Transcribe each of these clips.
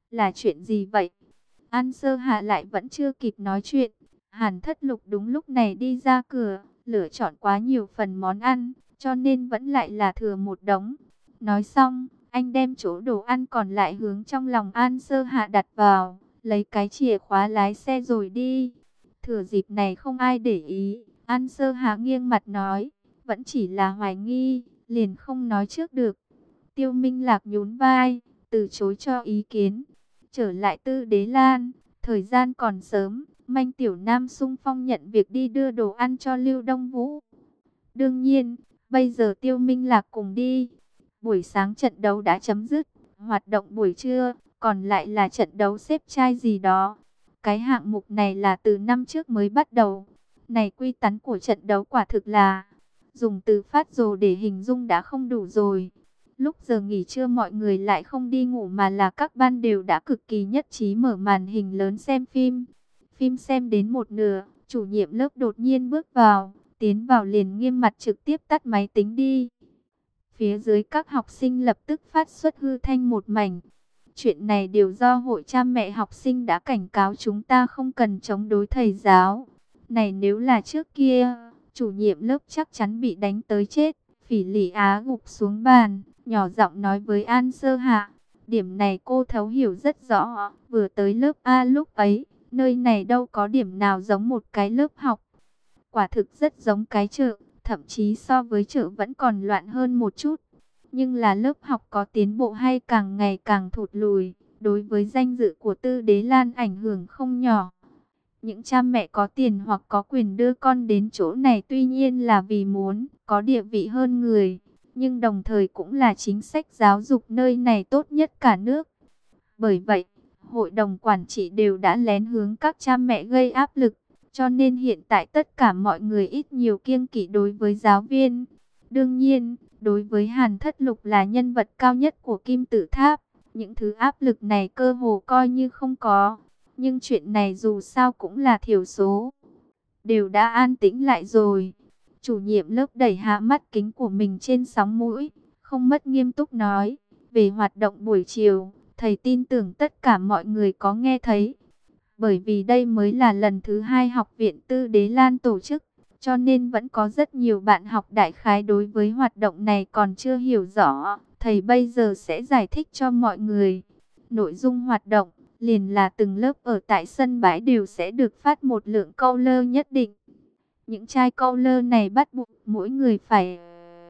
Là chuyện gì vậy? An Sơ Hạ lại vẫn chưa kịp nói chuyện. Hàn Thất Lục đúng lúc này đi ra cửa, lựa chọn quá nhiều phần món ăn, cho nên vẫn lại là thừa một đống. Nói xong, anh đem chỗ đồ ăn còn lại hướng trong lòng An Sơ Hạ đặt vào, lấy cái chìa khóa lái xe rồi đi. Thừa dịp này không ai để ý, An Sơ Hạ nghiêng mặt nói, vẫn chỉ là hoài nghi, liền không nói trước được. Tiêu Minh Lạc nhún vai, từ chối cho ý kiến. Trở lại Tư Đế Lan, thời gian còn sớm, Manh Tiểu Nam xung phong nhận việc đi đưa đồ ăn cho Lưu Đông Vũ. Đương nhiên, bây giờ Tiêu Minh Lạc cùng đi. Buổi sáng trận đấu đã chấm dứt, hoạt động buổi trưa, còn lại là trận đấu xếp trai gì đó. Cái hạng mục này là từ năm trước mới bắt đầu. Này quy tắc của trận đấu quả thực là, dùng từ phát rồ để hình dung đã không đủ rồi. Lúc giờ nghỉ trưa mọi người lại không đi ngủ mà là các ban đều đã cực kỳ nhất trí mở màn hình lớn xem phim. Phim xem đến một nửa, chủ nhiệm lớp đột nhiên bước vào, tiến vào liền nghiêm mặt trực tiếp tắt máy tính đi. Phía dưới các học sinh lập tức phát xuất hư thanh một mảnh. Chuyện này đều do hội cha mẹ học sinh đã cảnh cáo chúng ta không cần chống đối thầy giáo. Này nếu là trước kia, chủ nhiệm lớp chắc chắn bị đánh tới chết. Phỉ Lị Á gục xuống bàn, nhỏ giọng nói với An Sơ Hạ. Điểm này cô thấu hiểu rất rõ, vừa tới lớp A lúc ấy, nơi này đâu có điểm nào giống một cái lớp học. Quả thực rất giống cái chợ, thậm chí so với chợ vẫn còn loạn hơn một chút. Nhưng là lớp học có tiến bộ hay càng ngày càng thụt lùi, đối với danh dự của Tư Đế Lan ảnh hưởng không nhỏ. Những cha mẹ có tiền hoặc có quyền đưa con đến chỗ này tuy nhiên là vì muốn có địa vị hơn người, nhưng đồng thời cũng là chính sách giáo dục nơi này tốt nhất cả nước. Bởi vậy, hội đồng quản trị đều đã lén hướng các cha mẹ gây áp lực, cho nên hiện tại tất cả mọi người ít nhiều kiêng kỵ đối với giáo viên. Đương nhiên, đối với Hàn Thất Lục là nhân vật cao nhất của Kim Tự Tháp, những thứ áp lực này cơ hồ coi như không có. Nhưng chuyện này dù sao cũng là thiểu số. Đều đã an tĩnh lại rồi. Chủ nhiệm lớp đẩy hạ mắt kính của mình trên sóng mũi, không mất nghiêm túc nói. Về hoạt động buổi chiều, thầy tin tưởng tất cả mọi người có nghe thấy. Bởi vì đây mới là lần thứ 2 học viện Tư Đế Lan tổ chức, cho nên vẫn có rất nhiều bạn học đại khái đối với hoạt động này còn chưa hiểu rõ. Thầy bây giờ sẽ giải thích cho mọi người. Nội dung hoạt động liền là từng lớp ở tại sân bãi đều sẽ được phát một lượng câu lơ nhất định. Những chai câu lơ này bắt buộc mỗi người phải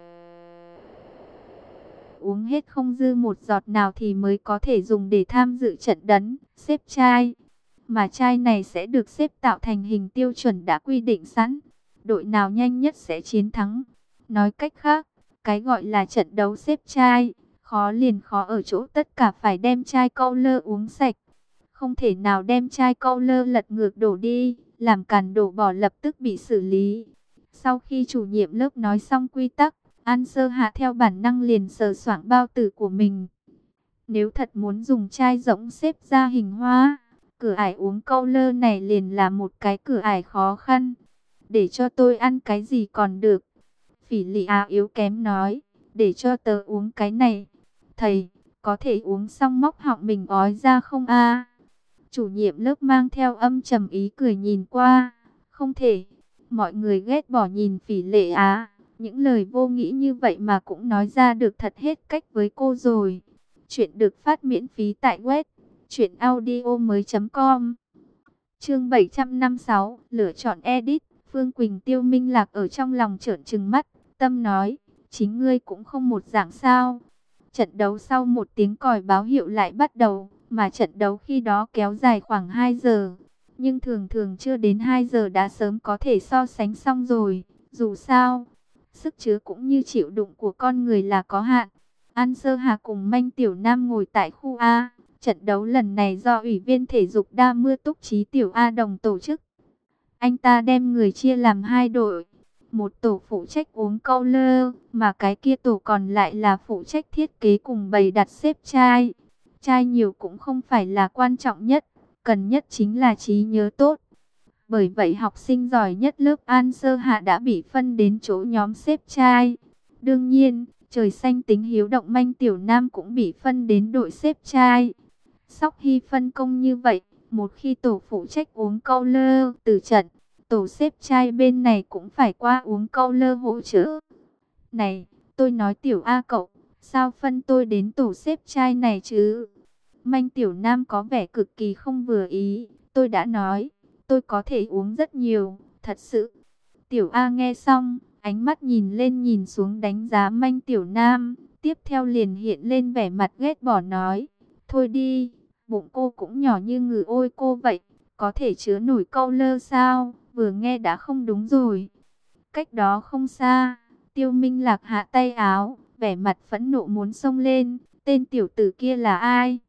uống hết không dư một giọt nào thì mới có thể dùng để tham dự trận đấu xếp chai. Mà chai này sẽ được xếp tạo thành hình tiêu chuẩn đã quy định sẵn. Đội nào nhanh nhất sẽ chiến thắng. Nói cách khác, cái gọi là trận đấu xếp chai, khó liền khó ở chỗ tất cả phải đem chai câu lơ uống sạch. Không thể nào đem chai câu lơ lật ngược đổ đi, làm càn đổ bỏ lập tức bị xử lý. Sau khi chủ nhiệm lớp nói xong quy tắc, An Sơ Hạ theo bản năng liền sờ soạng bao tử của mình. Nếu thật muốn dùng chai rỗng xếp ra hình hoa, cửa ải uống câu lơ này liền là một cái cửa ải khó khăn. Để cho tôi ăn cái gì còn được. Phỉ Lị Á yếu kém nói, để cho tớ uống cái này. Thầy, có thể uống xong móc họng mình ói ra không a? Chủ nhiệm lớp mang theo âm trầm ý cười nhìn qua. Không thể. Mọi người ghét bỏ nhìn Phỉ Lệ Á. Những lời vô nghĩa như vậy mà cũng nói ra được thật hết cách với cô rồi. Chuyện được phát miễn phí tại web truyệnaudiomoi.com. Chương 756, lựa chọn edit. Phương Quỳnh Tiêu Minh Lạc ở trong lòng trợn trừng mắt, tâm nói, chính ngươi cũng không một dạng sao. Trận đấu sau một tiếng còi báo hiệu lại bắt đầu, mà trận đấu khi đó kéo dài khoảng 2 giờ. Nhưng thường thường chưa đến 2 giờ đã sớm có thể so sánh xong rồi. Dù sao, sức chứa cũng như chịu đựng của con người là có hạn. An Sơ Hà cùng Manh Tiểu Nam ngồi tại khu A. Trận đấu lần này do Ủy viên Thể dục Đa Mưa Túc Trí Tiểu A Đồng tổ chức. Anh ta đem người chia làm 2 đội. Một tổ phụ trách uống câu lơ, mà cái kia tổ còn lại là phụ trách thiết kế cùng bày đặt xếp chai. Chai nhiều cũng không phải là quan trọng nhất, cần nhất chính là trí nhớ tốt. Bởi vậy học sinh giỏi nhất lớp An Sơ Hạ đã bị phân đến chỗ nhóm xếp chai. Đương nhiên, trời xanh tính hiếu động Manh Tiểu Nam cũng bị phân đến đội xếp chai. Sóc Hy phân công như vậy, một khi tổ phụ trách uống câu lơ từ trận, tổ xếp trai bên này cũng phải qua uống câu lơ hỗ trợ. Này, tôi nói tiểu A cậu, sao phân tôi đến tổ xếp trai này chứ? Manh Tiểu Nam có vẻ cực kỳ không vừa ý. Tôi đã nói, tôi có thể uống rất nhiều, thật sự. Tiểu A nghe xong, ánh mắt nhìn lên nhìn xuống đánh giá Manh Tiểu Nam. Tiếp theo liền hiện lên vẻ mặt ghét bỏ nói, thôi đi, bụng cô cũng nhỏ như ngừ ôi cô vậy, có thể chứa nổi câu lơ sao, vừa nghe đã không đúng rồi. Cách đó không xa, Tiêu Minh Lạc hạ tay áo, vẻ mặt phẫn nộ muốn xông lên, tên tiểu tử kia là ai?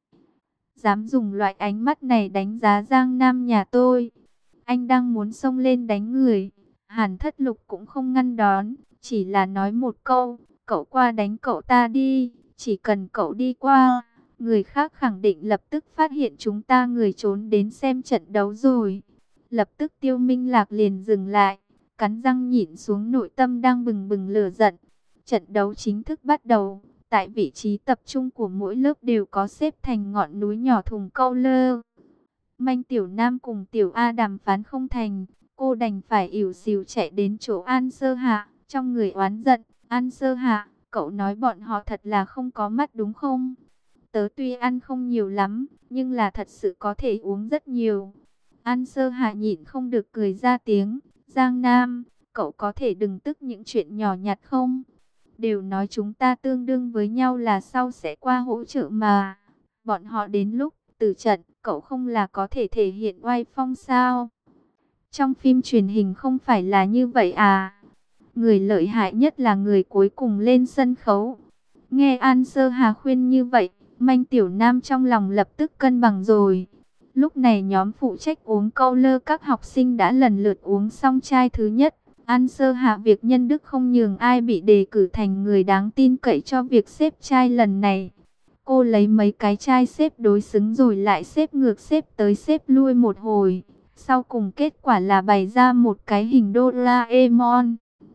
Dám dùng loại ánh mắt này đánh giá Giang Nam nhà tôi. Anh đang muốn xông lên đánh người. Hàn Thất Lục cũng không ngăn đón, chỉ là nói một câu, cậu qua đánh cậu ta đi, chỉ cần cậu đi qua, người khác khẳng định lập tức phát hiện chúng ta người trốn đến xem trận đấu rồi. Lập tức Tiêu Minh Lạc liền dừng lại, cắn răng nhịn xuống nội tâm đang bừng bừng lửa giận. Trận đấu chính thức bắt đầu. Tại vị trí tập trung của mỗi lớp đều có xếp thành ngọn núi nhỏ thùng câu lơ. Manh Tiểu Nam cùng Tiểu A đàm phán không thành, cô đành phải ỉu xìu chạy đến chỗ An Sơ Hạ, trong người oán giận. An Sơ Hạ, cậu nói bọn họ thật là không có mắt đúng không? Tớ tuy ăn không nhiều lắm, nhưng là thật sự có thể uống rất nhiều. An Sơ Hạ nhịn không được cười ra tiếng. Giang Nam, cậu có thể đừng tức những chuyện nhỏ nhặt không? Đều nói chúng ta tương đương với nhau là sau sẽ qua hỗ trợ mà. Bọn họ đến lúc từ trận, cậu không là có thể thể hiện oai phong sao? Trong phim truyền hình không phải là như vậy à? Người lợi hại nhất là người cuối cùng lên sân khấu. Nghe An Sơ Hà khuyên như vậy, Manh Tiểu Nam trong lòng lập tức cân bằng rồi. Lúc này nhóm phụ trách uống câu lơ các học sinh đã lần lượt uống xong chai thứ nhất. An Sơ Hạ việc nhân đức không nhường ai bị đề cử thành người đáng tin cậy cho việc xếp chai lần này. Cô lấy mấy cái chai xếp đối xứng rồi lại xếp ngược xếp tới xếp lui một hồi. Sau cùng kết quả là bày ra một cái hình Doraemon.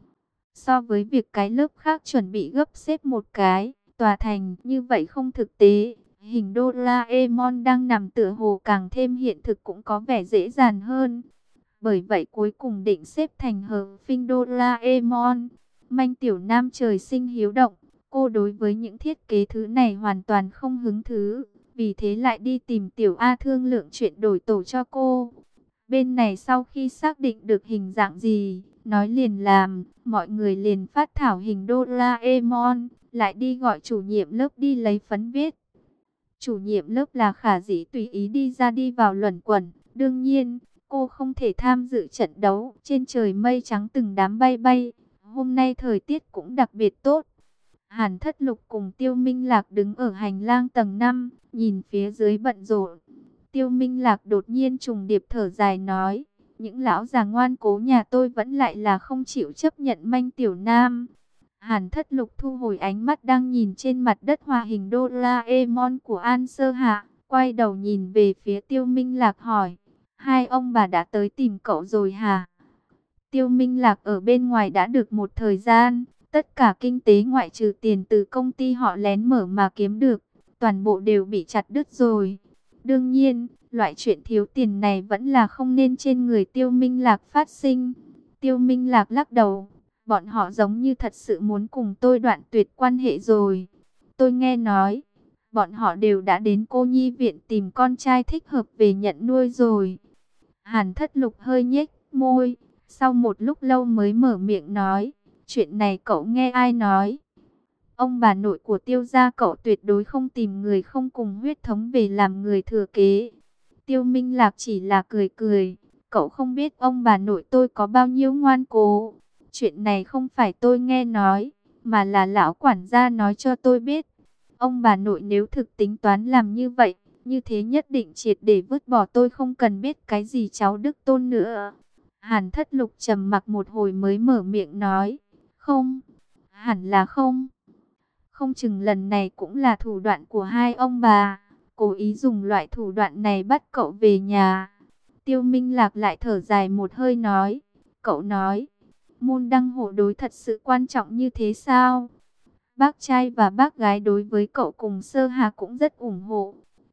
So với việc cái lớp khác chuẩn bị gấp xếp một cái, tòa thành như vậy không thực tế. Hình Doraemon đang nằm tựa hồ càng thêm hiện thực cũng có vẻ dễ dàng hơn. Bởi vậy cuối cùng định xếp thành hợp phinh Doraemon. Manh Tiểu Nam trời sinh hiếu động. Cô đối với những thiết kế thứ này hoàn toàn không hứng thú. Vì thế lại đi tìm Tiểu A thương lượng chuyện đổi tổ cho cô. Bên này sau khi xác định được hình dạng gì, nói liền làm, mọi người liền phát thảo hình Doraemon. Lại đi gọi chủ nhiệm lớp đi lấy phấn viết. Chủ nhiệm lớp là Khả Dĩ tùy ý đi ra đi vào luẩn quẩn. Đương nhiên, cô không thể tham dự trận đấu. Trên trời mây trắng từng đám bay bay. Hôm nay thời tiết cũng đặc biệt tốt. Hàn Thất Lục cùng Tiêu Minh Lạc đứng ở hành lang tầng 5, nhìn phía dưới bận rộn. Tiêu Minh Lạc đột nhiên trùng điệp thở dài nói, những lão già ngoan cố nhà tôi vẫn lại là không chịu chấp nhận Manh Tiểu Nam. Hàn Thất Lục thu hồi ánh mắt đang nhìn trên mặt đất hòa hình Doraemon của An Sơ Hạ, quay đầu nhìn về phía Tiêu Minh Lạc hỏi, hai ông bà đã tới tìm cậu rồi hả? Tiêu Minh Lạc ở bên ngoài đã được một thời gian, tất cả kinh tế ngoại trừ tiền từ công ty họ lén mở mà kiếm được, toàn bộ đều bị chặt đứt rồi. Đương nhiên, loại chuyện thiếu tiền này vẫn là không nên trên người Tiêu Minh Lạc phát sinh. Tiêu Minh Lạc lắc đầu, bọn họ giống như thật sự muốn cùng tôi đoạn tuyệt quan hệ rồi. Tôi nghe nói, bọn họ đều đã đến cô nhi viện tìm con trai thích hợp về nhận nuôi rồi. Hàn Thất Lục hơi nhếch môi, sau một lúc lâu mới mở miệng nói, chuyện này cậu nghe ai nói? Ông bà nội của Tiêu gia cậu tuyệt đối không tìm người không cùng huyết thống về làm người thừa kế. Tiêu Minh Lạc chỉ là cười cười, cậu không biết ông bà nội tôi có bao nhiêu ngoan cố. Chuyện này không phải tôi nghe nói, mà là lão quản gia nói cho tôi biết. Ông bà nội nếu thực tính toán làm như vậy, như thế nhất định triệt để vứt bỏ tôi không cần biết cái gì cháu đức tôn nữa. Hàn Thất Lục trầm mặc một hồi mới mở miệng nói, không, hẳn là không. Không chừng lần này cũng là thủ đoạn của hai ông bà, cố ý dùng loại thủ đoạn này bắt cậu về nhà. Tiêu Minh Lạc lại thở dài một hơi nói, cậu nói, môn đăng hộ đối thật sự quan trọng như thế sao? Bác trai và bác gái đối với cậu cùng Sơ Hà cũng rất ủng hộ.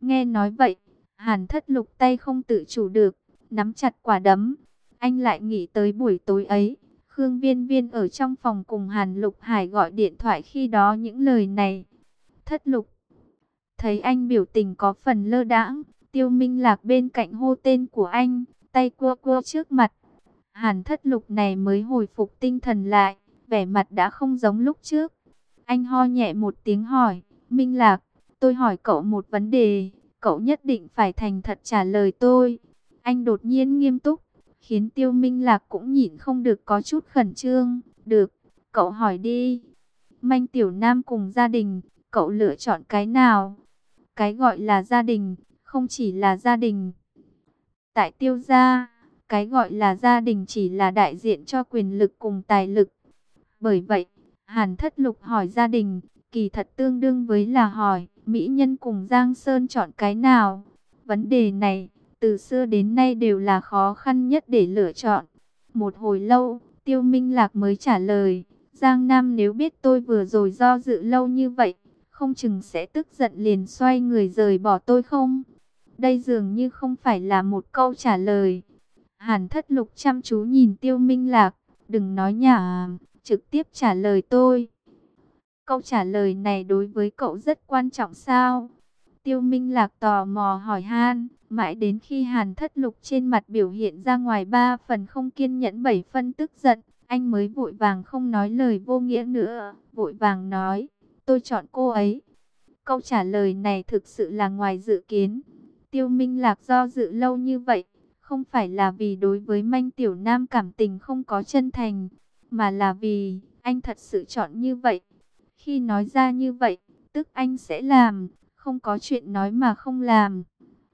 Nghe nói vậy, Hàn Thất Lục tay không tự chủ được, nắm chặt quả đấm. Anh lại nghĩ tới buổi tối ấy, Khương Viên Viên ở trong phòng cùng Hàn Lục Hải gọi điện thoại khi đó những lời này. Thất Lục, thấy anh biểu tình có phần lơ đãng, Tiêu Minh Lạc bên cạnh hô tên của anh, tay cua cua trước mặt. Hàn Thất Lục này mới hồi phục tinh thần lại, vẻ mặt đã không giống lúc trước. Anh ho nhẹ một tiếng hỏi, Minh Lạc, tôi hỏi cậu một vấn đề, cậu nhất định phải thành thật trả lời tôi. Anh đột nhiên nghiêm túc, khiến Tiêu Minh Lạc cũng nhịn không được có chút khẩn trương. Được, cậu hỏi đi. Manh Tiểu Nam cùng gia đình, cậu lựa chọn cái nào? Cái gọi là gia đình, không chỉ là gia đình. Tại Tiêu gia, cái gọi là gia đình chỉ là đại diện cho quyền lực cùng tài lực. Bởi vậy, Hàn Thất Lục hỏi gia đình, kỳ thật tương đương với là hỏi mỹ nhân cùng Giang Sơn chọn cái nào. Vấn đề này, từ xưa đến nay đều là khó khăn nhất để lựa chọn. Một hồi lâu, Tiêu Minh Lạc mới trả lời, Giang Nam nếu biết tôi vừa rồi do dự lâu như vậy, không chừng sẽ tức giận liền xoay người rời bỏ tôi không? Đây dường như không phải là một câu trả lời. Hàn Thất Lục chăm chú nhìn Tiêu Minh Lạc, đừng nói nhảm, trực tiếp trả lời tôi. Câu trả lời này đối với cậu rất quan trọng sao? Tiêu Minh Lạc tò mò hỏi han, mãi đến khi Hàn Thất Lục trên mặt biểu hiện ra ngoài 3 phần không kiên nhẫn 7 phân tức giận, anh mới vội vàng không nói lời vô nghĩa nữa, vội vàng nói, tôi chọn cô ấy. Câu trả lời này thực sự là ngoài dự kiến. Tiêu Minh Lạc do dự lâu như vậy, không phải là vì đối với Manh Tiểu Nam cảm tình không có chân thành, mà là vì anh thật sự chọn như vậy. Khi nói ra như vậy, tức anh sẽ làm, không có chuyện nói mà không làm.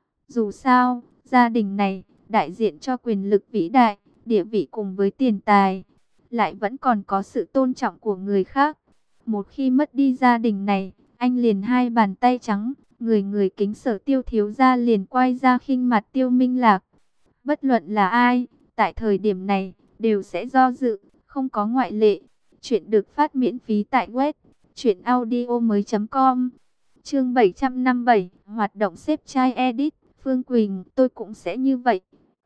Dù sao, gia đình này đại diện cho quyền lực vĩ đại, địa vị cùng với tiền tài, lại vẫn còn có sự tôn trọng của người khác. Một khi mất đi gia đình này, anh liền hai bàn tay trắng, người người kính sở Tiêu thiếu gia liền quay ra khinh mặt Tiêu Minh Lạc. Bất luận là ai, tại thời điểm này, đều sẽ do dự, không có ngoại lệ. Chuyện được phát miễn phí tại web truyệnaudiomoi.com. Chương 757, hoạt động xếp trai edit, Phương Quỳnh, tôi cũng sẽ như vậy.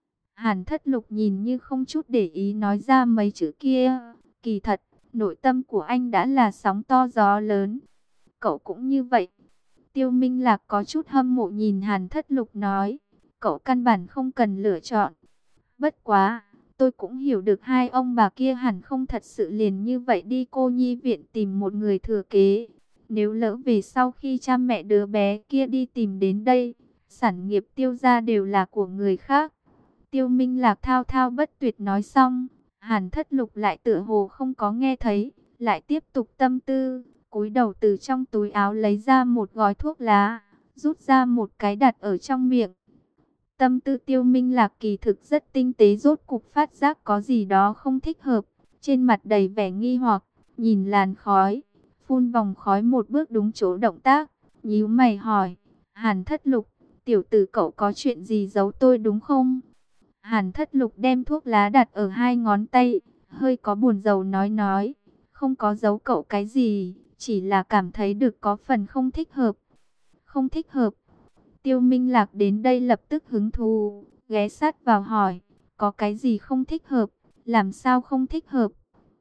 Hàn Thất Lục nhìn như không chút để ý nói ra mấy chữ kia, kỳ thật, nội tâm của anh đã là sóng to gió lớn. Cậu cũng như vậy. Tiêu Minh Lạc có chút hâm mộ nhìn Hàn Thất Lục nói, cậu căn bản không cần lựa chọn. Bất quá, tôi cũng hiểu được hai ông bà kia hẳn không thật sự liền như vậy đi cô nhi viện tìm một người thừa kế. Nếu lỡ về sau khi cha mẹ đứa bé kia đi tìm đến đây, sản nghiệp Tiêu gia đều là của người khác. Tiêu Minh Lạc thao thao bất tuyệt nói xong, Hàn Thất Lục lại tựa hồ không có nghe thấy, lại tiếp tục tâm tư, cúi đầu từ trong túi áo lấy ra một gói thuốc lá, rút ra một cái đặt ở trong miệng. Tâm tư Tiêu Minh Lạc kỳ thực rất tinh tế, rốt cục phát giác có gì đó không thích hợp, trên mặt đầy vẻ nghi hoặc, nhìn làn khói, phun vòng khói một bước đúng chỗ động tác, nhíu mày hỏi, Hàn Thất Lục, tiểu tử cậu có chuyện gì giấu tôi đúng không? Hàn Thất Lục đem thuốc lá đặt ở hai ngón tay, hơi có buồn rầu nói, không có giấu cậu cái gì, chỉ là cảm thấy được có phần không thích hợp. Không thích hợp. Tiêu Minh Lạc đến đây lập tức hứng thú, ghé sát vào hỏi, có cái gì không thích hợp, làm sao không thích hợp?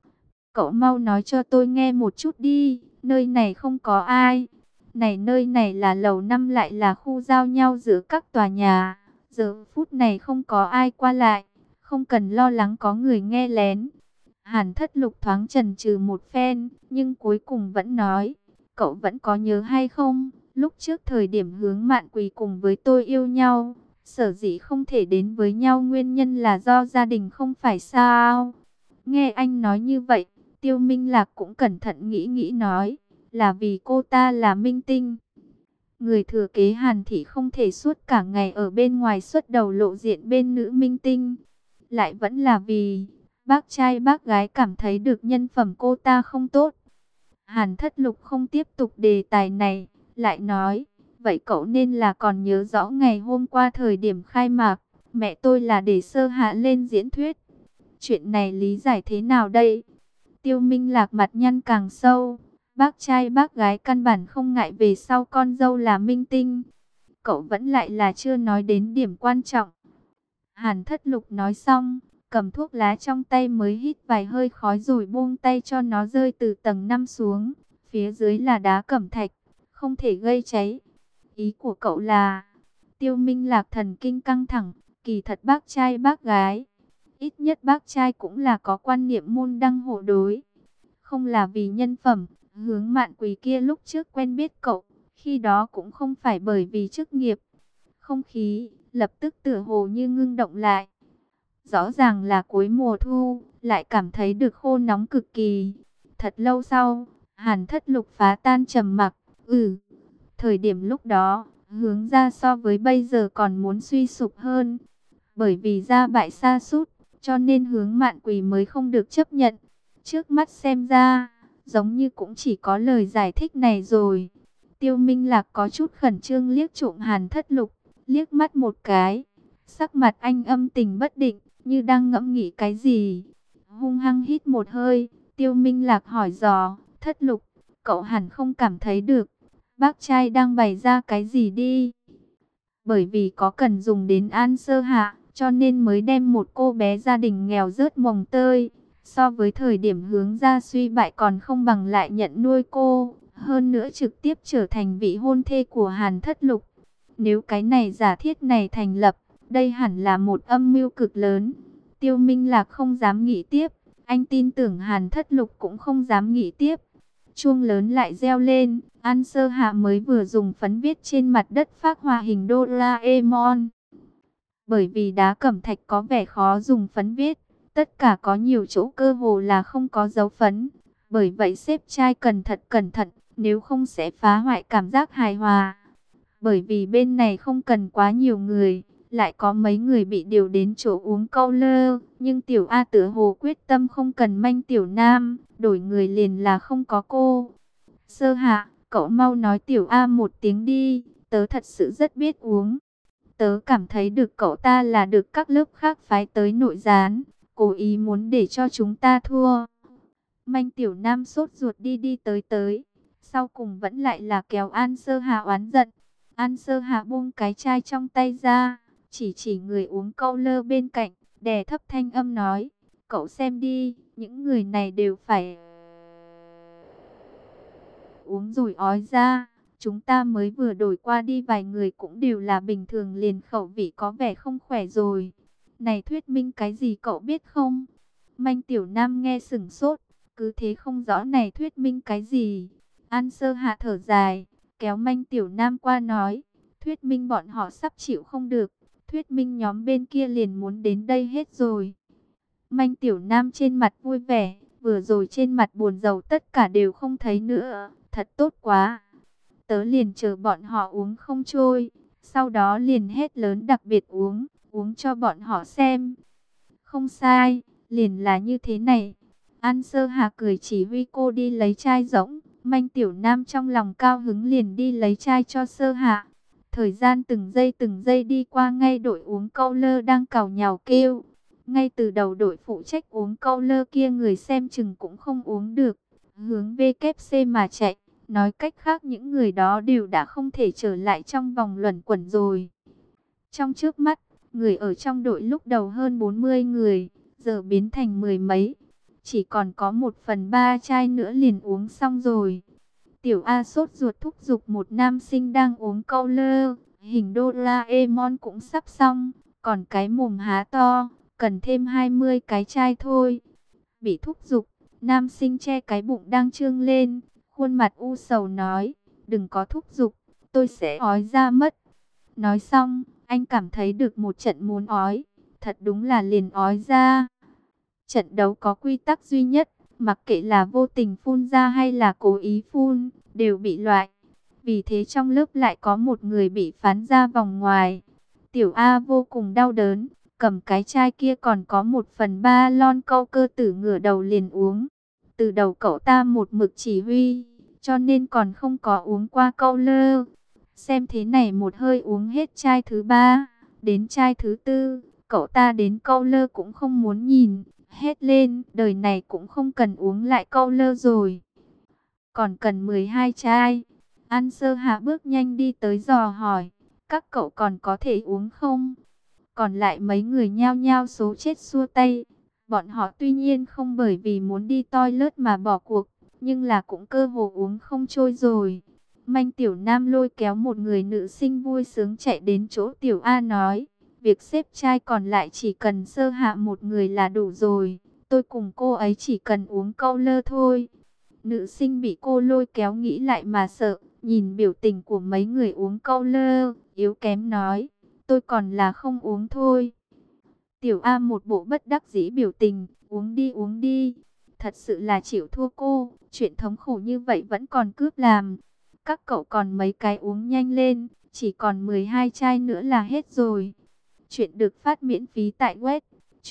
Cậu mau nói cho tôi nghe một chút đi, nơi này không có ai. Nơi này là lầu 5 lại là khu giao nhau giữa các tòa nhà. Giờ phút này không có ai qua lại, không cần lo lắng có người nghe lén. Hàn Thất Lục thoáng chần chừ một phen, nhưng cuối cùng vẫn nói, cậu vẫn có nhớ hay không? Lúc trước thời điểm Hướng Mạn Quỳ cùng với tôi yêu nhau, sở dĩ không thể đến với nhau nguyên nhân là do gia đình không phải sao? Nghe anh nói như vậy, Tiêu Minh Lạc cũng cẩn thận nghĩ nói, là vì cô ta là minh tinh. Người thừa kế Hàn thị không thể suốt cả ngày ở bên ngoài xuất đầu lộ diện bên nữ minh tinh. Lại vẫn là vì bác trai bác gái cảm thấy được nhân phẩm cô ta không tốt. Hàn Thất Lục không tiếp tục đề tài này, lại nói, vậy cậu nên là còn nhớ rõ ngày hôm qua thời điểm khai mạc, mẹ tôi là để sơ hạ lên diễn thuyết. Chuyện này lý giải thế nào đây? Tiêu Minh Lạc mặt nhăn càng sâu. Bác trai bác gái căn bản không ngại về sau con dâu là minh tinh. cậu vẫn lại là chưa nói đến điểm quan trọng. Hàn Thất Lục nói xong, cầm thuốc lá trong tay mới hít vài hơi khói rồi buông tay cho nó rơi từ tầng 5 xuống. Phía dưới là đá cẩm thạch, không thể gây cháy. Ý của cậu là, Tiêu Minh Lạc thần kinh căng thẳng, kỳ thật bác trai bác gái. Ít nhất bác trai cũng là có quan niệm môn đăng hộ đối. Không là vì nhân phẩm, Hướng Mạn Quỳ kia lúc trước quen biết cậu, khi đó cũng không phải bởi vì chức nghiệp. Không khí lập tức tựa hồ như ngưng động lại. Rõ ràng là cuối mùa thu, lại cảm thấy được khô nóng cực kỳ. Thật lâu sau, Hàn Thất Lục phá tan trầm mặc. Thời điểm lúc đó, Hướng ra so với bây giờ còn muốn suy sụp hơn. Bởi vì gia bại sa sút, cho nên Hướng Mạn Quỳ mới không được chấp nhận. Trước mắt xem ra, giống như cũng chỉ có lời giải thích này rồi. Tiêu Minh Lạc có chút khẩn trương liếc trộm Hàn Thất Lục, liếc mắt một cái. Sắc mặt anh âm tình bất định, như đang ngẫm nghĩ cái gì. Hung hăng hít một hơi, Tiêu Minh Lạc hỏi dò, Thất Lục, cậu hẳn không cảm thấy được, bác trai đang bày ra cái gì đi. Bởi vì có cần dùng đến An Sơ Hạ, cho nên mới đem một cô bé gia đình nghèo rớt mồng tơi. So với thời điểm Hướng ra suy bại còn không bằng lại nhận nuôi cô, hơn nữa trực tiếp trở thành vị hôn thê của Hàn Thất Lục. Nếu cái này giả thiết này thành lập, đây hẳn là một âm mưu cực lớn. Tiêu Minh Lạc không dám nghĩ tiếp, anh tin tưởng Hàn Thất Lục cũng không dám nghĩ tiếp. Chuông lớn lại reo lên, An Sơ Hạ mới vừa dùng phấn viết trên mặt đất phác họa hình Doraemon. Bởi vì đá cẩm thạch có vẻ khó dùng phấn viết, tất cả có nhiều chỗ cơ hồ là không có dấu phấn. Bởi vậy xếp trai cẩn thận, nếu không sẽ phá hoại cảm giác hài hòa. Bởi vì bên này không cần quá nhiều người, lại có mấy người bị điều đến chỗ uống câu lơ. Nhưng tiểu A tựa hồ quyết tâm không cần manh tiểu Nam, đổi người liền là không có cô. Sơ Hạ, cậu mau nói tiểu A một tiếng đi, tớ thật sự rất biết uống. Tớ cảm thấy được cậu ta là được các lớp khác phái tới nội gián, cố ý muốn để cho chúng ta thua. Manh tiểu Nam sốt ruột đi tới, sau cùng vẫn lại là kéo An Sơ Hạ oán giận. An Sơ Hạ buông cái chai trong tay ra, chỉ người uống câu lơ bên cạnh, đè thấp thanh âm nói, cậu xem đi, những người này đều phải uống rồi ói ra. Chúng ta mới vừa đổi qua đi vài người cũng đều là bình thường, liền khẩu vị có vẻ không khỏe rồi. Này thuyết minh cái gì cậu biết không? Manh tiểu Nam nghe sửng sốt, cứ thế không rõ này thuyết minh cái gì. An Sơ Hạ thở dài, kéo Manh tiểu Nam qua nói, thuyết minh bọn họ sắp chịu không được, thuyết minh nhóm bên kia liền muốn đến đây hết rồi. Manh tiểu Nam trên mặt vui vẻ, vừa rồi trên mặt buồn rầu tất cả đều không thấy nữa, thật tốt quá. Tớ liền chờ bọn họ uống không trôi, sau đó liền hét lớn đặc biệt uống cho bọn họ xem. Không sai, liền là như thế này. An Sơ Hà cười chỉ huy cô đi lấy chai rỗng, Manh tiểu Nam trong lòng cao hứng liền đi lấy chai cho Sơ Hạ. Thời gian từng giây đi qua, ngay đội uống câu lơ đang càu nhàu kêu. Ngay từ đầu đội phụ trách uống câu lơ kia người xem chừng cũng không uống được, hướng WC mà chạy. Nói cách khác những người đó đều đã không thể trở lại trong vòng luẩn quẩn rồi. Trong trước mắt, người ở trong đội lúc đầu hơn 40 người, giờ biến thành mười mấy. Chỉ còn có 1/3 chai nữa liền uống xong rồi. Tiểu A sốt ruột thúc giục một nam sinh đang uống câu lơ, hình Doraemon cũng sắp xong, còn cái mồm há to, cần thêm 20 cái chai thôi. Bị thúc giục, nam sinh che cái bụng đang trương lên, khuôn mặt u sầu nói, đừng có thúc giục, tôi sẽ ói ra mất. Nói xong, anh cảm thấy được một trận muốn ói, thật đúng là liền ói ra. Trận đấu có quy tắc duy nhất, mặc kệ là vô tình phun ra hay là cố ý phun, đều bị loại. Vì thế trong lớp lại có một người bị phán ra vòng ngoài. Tiểu A vô cùng đau đớn, cầm cái chai kia còn có 1/3 lon câu cơ tử ngửa đầu liền uống. Từ đầu cậu ta một mực chỉ huy, cho nên còn không có uống qua câu lơ. Xem thế này một hơi uống hết chai thứ 3, đến chai thứ 4, cậu ta đến câu lơ cũng không muốn nhìn, hét lên, đời này cũng không cần uống lại câu lơ rồi. Còn cần 12 chai. An Sơ Hạ bước nhanh đi tới dò hỏi, các cậu còn có thể uống không? Còn lại mấy người nhao nhao số chết xua tay. Bọn họ tuy nhiên không bởi vì muốn đi toilet mà bỏ cuộc, nhưng là cũng cơ hồ uống không trôi rồi. Manh Tiểu Nam lôi kéo một người nữ sinh vui sướng chạy đến chỗ Tiểu A nói, việc xếp chai còn lại chỉ cần sơ hạ một người là đủ rồi, tôi cùng cô ấy chỉ cần uống câu lơ thôi. Nữ sinh bị cô lôi kéo nghĩ lại mà sợ, nhìn biểu tình của mấy người uống câu lơ, yếu kém nói, tôi còn là không uống thôi. Tiểu A một bộ bất đắc dĩ biểu tình, uống đi. Thật sự là chịu thua cô, chuyện thống khổ như vậy vẫn còn cướp làm. Các cậu còn mấy cái uống nhanh lên, chỉ còn 12 chai nữa là hết rồi. Chuyện được phát miễn phí tại web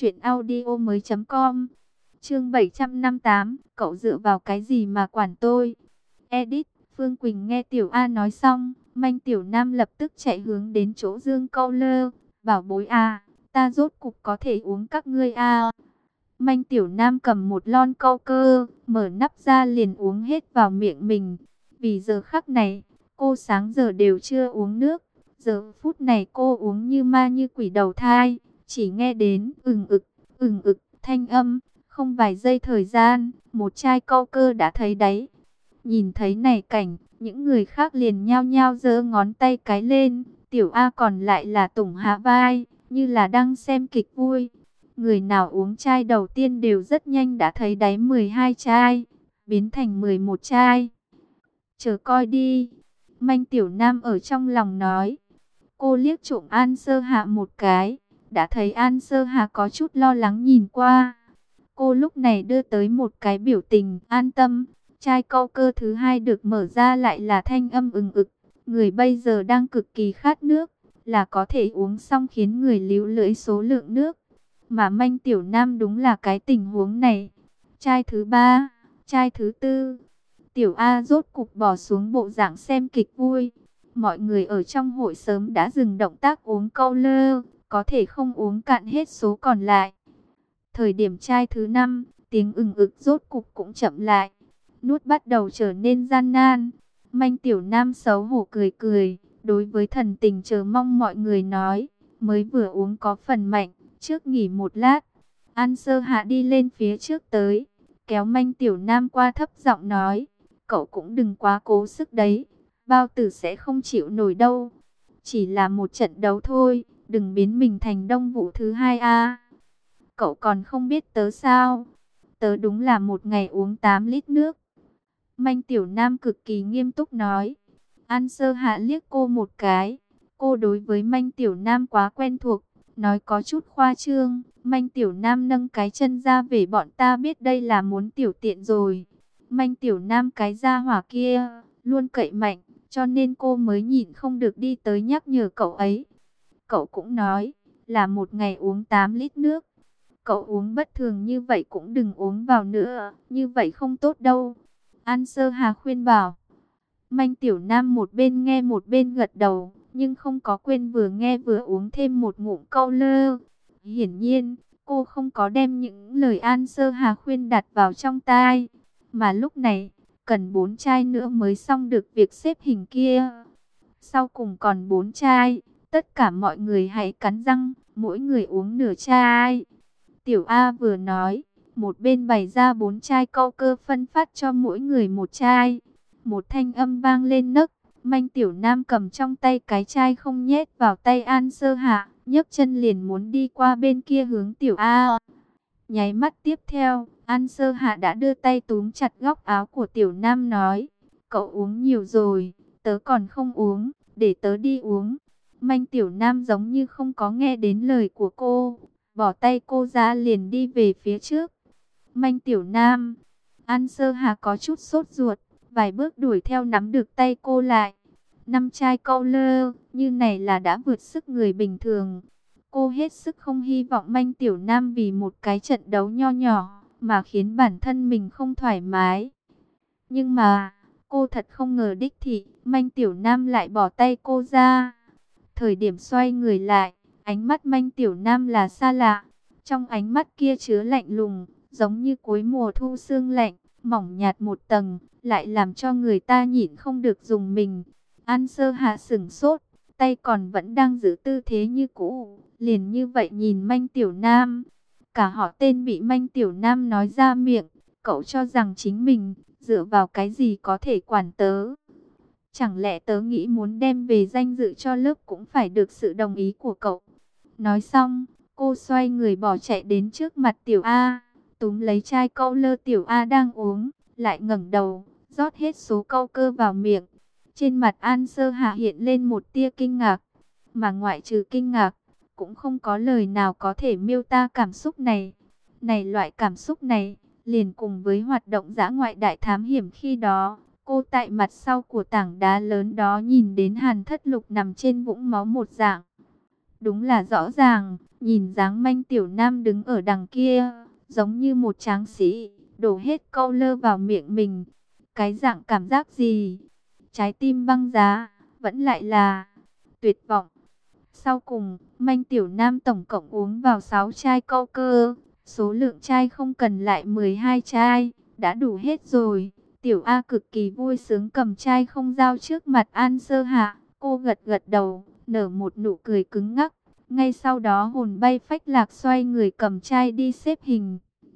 truyệnaudiomoi.com. Chương 758, cậu dựa vào cái gì mà quản tôi? Edit, Phương Quỳnh nghe Tiểu A nói xong, Manh Tiểu Nam lập tức chạy hướng đến chỗ Dương Câu Lơ, bảo bối A, ta rốt cục có thể uống các ngươi A. Manh Tiểu Nam cầm một lon câu cơ, mở nắp ra liền uống hết vào miệng mình. Vì giờ khắc này, cô sáng giờ đều chưa uống nước. Giờ phút này cô uống như ma như quỷ đầu thai. Chỉ nghe đến ừng ực, thanh âm. Không vài giây thời gian, một chai câu cơ đã thấy đáy. Nhìn thấy này cảnh, những người khác liền nhao nhao giơ ngón tay cái lên. Tiểu A còn lại là tủng hạ vai, như là đang xem kịch vui. Người nào uống chai đầu tiên đều rất nhanh đã thấy đáy 12 chai, biến thành 11 chai. Chờ coi đi, Manh Tiểu Nam ở trong lòng nói. Cô liếc trộm An Sơ Hạ một cái, đã thấy An Sơ Hạ có chút lo lắng nhìn qua. Cô lúc này đưa tới một cái biểu tình an tâm. Chai câu cơ thứ hai được mở ra lại là thanh âm ừng ực. Người bây giờ đang cực kỳ khát nước, là có thể uống xong khiến người líu lưỡi số lượng nước. Mà Manh Tiểu Nam đúng là cái tình huống này. Chai thứ ba, chai thứ tư. Tiểu A rốt cục bỏ xuống bộ dạng xem kịch vui. Mọi người ở trong hội sớm đã dừng động tác uống câu lơ, có thể không uống cạn hết số còn lại. Thời điểm chai thứ năm, tiếng ừng ực rốt cục cũng chậm lại. Nuốt bắt đầu trở nên gian nan. Manh Tiểu Nam xấu hổ cười cười, đối với thần tình chờ mong mọi người nói, mới vừa uống có phần mạnh, trước nghỉ một lát. An Sơ Hạ đi lên phía trước tới, kéo Manh Tiểu Nam qua thấp giọng nói, cậu cũng đừng quá cố sức đấy, bao tử sẽ không chịu nổi đâu. Chỉ là một trận đấu thôi, đừng biến mình thành Đông Vũ thứ hai a. Cậu còn không biết tớ sao? Tớ đúng là một ngày uống 8 lít nước. Manh Tiểu Nam cực kỳ nghiêm túc nói. An Sơ Hạ liếc cô một cái. Cô đối với Manh Tiểu Nam quá quen thuộc, nói có chút khoa trương. Manh Tiểu Nam nâng cái chân ra về bọn ta biết đây là muốn tiểu tiện rồi. Manh Tiểu Nam cái gia hỏa kia, luôn cậy mạnh, cho nên cô mới nhịn không được đi tới nhắc nhở cậu ấy. Cậu cũng nói, là một ngày uống 8 lít nước. Cậu uống bất thường như vậy cũng đừng uống vào nữa, như vậy không tốt đâu. An Sơ Hà khuyên bảo. Manh Tiểu Nam một bên nghe một bên gật đầu, nhưng không có quên vừa nghe vừa uống thêm một ngụm câu lơ. Hiển nhiên, cô không có đem những lời An Sơ Hà khuyên đặt vào trong tai. Mà lúc này, cần 4 chai nữa mới xong được việc xếp hình kia. Sau cùng còn 4 chai, tất cả mọi người hãy cắn răng, mỗi người uống nửa chai. Tiểu A vừa nói, một bên bày ra 4 chai câu cơ phân phát cho mỗi người một chai. Một thanh âm vang lên nấc, Manh Tiểu Nam cầm trong tay cái chai không nhét vào tay An Sơ Hạ, nhấc chân liền muốn đi qua bên kia hướng Tiểu A. Nháy mắt tiếp theo, An Sơ Hạ đã đưa tay túm chặt góc áo của Tiểu Nam nói, cậu uống nhiều rồi, tớ còn không uống, để tớ đi uống. Manh Tiểu Nam giống như không có nghe đến lời của cô, bỏ tay cô ra liền đi về phía trước. Manh Tiểu Nam, An Sơ Hà có chút sốt ruột, vài bước đuổi theo nắm được tay cô lại. 5 chai câu lơ, như này là đã vượt sức người bình thường. Cô hết sức không hy vọng Manh Tiểu Nam vì một cái trận đấu nho nhỏ, mà khiến bản thân mình không thoải mái. Nhưng mà, cô thật không ngờ đích thị, Manh Tiểu Nam lại bỏ tay cô ra. Thời điểm xoay người lại, ánh mắt Manh Tiểu Nam là xa lạ. Trong ánh mắt kia chứa lạnh lùng, giống như cuối mùa thu sương lạnh, mỏng nhạt một tầng, lại làm cho người ta nhịn không được dùng mình. An Sơ Hạ sửng sốt, tay còn vẫn đang giữ tư thế như cũ, liền như vậy nhìn Manh Tiểu Nam. Cả họ tên bị Manh Tiểu Nam nói ra miệng, cậu cho rằng chính mình dựa vào cái gì có thể quản tớ? Chẳng lẽ tớ nghĩ muốn đem về danh dự cho lớp cũng phải được sự đồng ý của cậu? Nói xong, cô xoay người bỏ chạy đến trước mặt Tiểu A, túm lấy chai câu lơ Tiểu A đang uống, lại ngẩng đầu, rót hết số câu cơ vào miệng. Trên mặt An Sơ Hạ hiện lên một tia kinh ngạc, mà ngoại trừ kinh ngạc, cũng không có lời nào có thể miêu tả cảm xúc này. Loại cảm xúc này, liền cùng với hoạt động dã ngoại đại thám hiểm khi đó, cô tại mặt sau của tảng đá lớn đó nhìn đến Hàn Thất Lục nằm trên vũng máu một dạng. Đúng là rõ ràng, nhìn dáng Manh Tiểu Nam đứng ở đằng kia, giống như một tráng sĩ, đổ hết câu lơ vào miệng mình. Cái dạng cảm giác gì? Trái tim băng giá, vẫn lại là tuyệt vọng. Sau cùng, Manh Tiểu Nam tổng cộng uống vào 6 chai câu cơ, số lượng chai không cần lại 12 chai, đã đủ hết rồi. Tiểu A cực kỳ vui sướng cầm chai không dao trước mặt An Sơ Hạ, cô gật gật đầu, nở một nụ cười cứng ngắc. Ngay sau đó hồn bay phách lạc xoay người cầm chai đi xếp hình.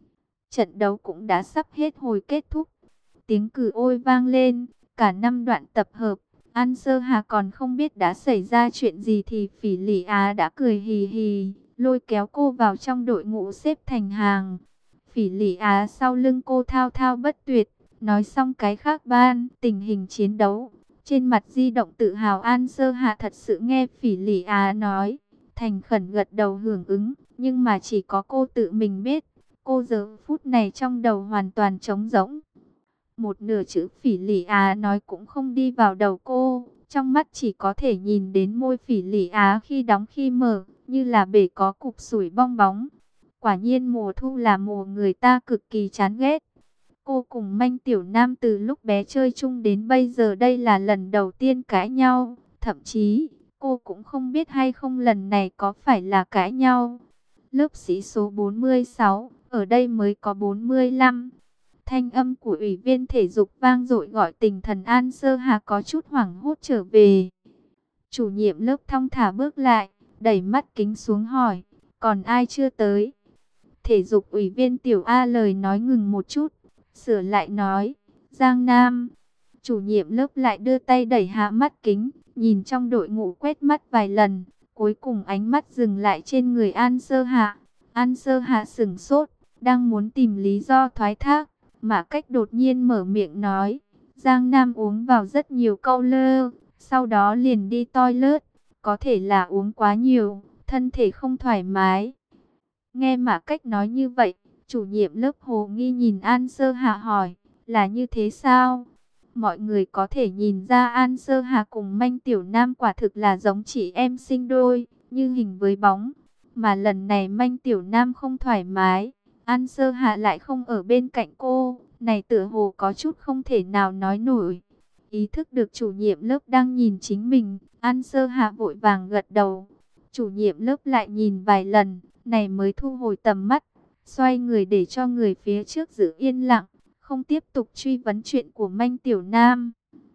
Trận đấu cũng đã sắp hết hồi kết thúc. Tiếng cừ ôi vang lên, cả 5 đoạn tập hợp. An Sơ Hà còn không biết đã xảy ra chuyện gì thì Phỉ Lị Á đã cười hì hì, lôi kéo cô vào trong đội ngũ xếp thành hàng. Phỉ Lị Á sau lưng cô thao thao bất tuyệt, nói xong cái khác ban tình hình chiến đấu. Trên mặt di động tự hào An Sơ Hà thật sự nghe Phỉ Lị Á nói, thành khẩn gật đầu hưởng ứng, nhưng mà chỉ có cô tự mình biết, cô giờ phút này trong đầu hoàn toàn trống rỗng. Một nửa chữ Phỉ Lị Á nói cũng không đi vào đầu cô, trong mắt chỉ có thể nhìn đến môi Phỉ Lị Á khi đóng khi mở, như là bể có cục sủi bong bóng. Quả nhiên mùa thu là mùa người ta cực kỳ chán ghét. Cô cùng Manh Tiểu Nam từ lúc bé chơi chung đến bây giờ đây là lần đầu tiên cãi nhau, thậm chí cô cũng không biết hay không lần này có phải là cãi nhau. Lớp sĩ số 46, ở đây mới có 45. Thanh âm của ủy viên thể dục vang dội gọi tinh thần An Sơ Hà có chút hoảng hốt trở về. Chủ nhiệm lớp thong thả bước lại, đẩy mắt kính xuống hỏi, còn ai chưa tới? Thể dục ủy viên Tiểu A lời nói ngừng một chút, sửa lại nói, Giang Nam. Chủ nhiệm lớp lại đưa tay đẩy hạ mắt kính, nhìn trong đội ngũ quét mắt vài lần, cuối cùng ánh mắt dừng lại trên người An Sơ Hạ. An Sơ Hạ sửng sốt, đang muốn tìm lý do thoái thác, mà cách đột nhiên mở miệng nói, Giang Nam uống vào rất nhiều câu lơ, sau đó liền đi toilet, có thể là uống quá nhiều, thân thể không thoải mái. Nghe mà cách nói như vậy, chủ nhiệm lớp hồ nghi nhìn An Sơ Hạ hỏi, là như thế sao? Mọi người có thể nhìn ra An Sơ Hà cùng Manh Tiểu Nam quả thực là giống chị em sinh đôi, như hình với bóng. Mà lần này Manh Tiểu Nam không thoải mái, An Sơ Hà lại không ở bên cạnh cô, này tựa hồ có chút không thể nào nói nổi. Ý thức được chủ nhiệm lớp đang nhìn chính mình, An Sơ Hà vội vàng gật đầu. Chủ nhiệm lớp lại nhìn vài lần, này mới thu hồi tầm mắt, xoay người để cho người phía trước giữ yên lặng, không tiếp tục truy vấn chuyện của Manh Tiểu Nam.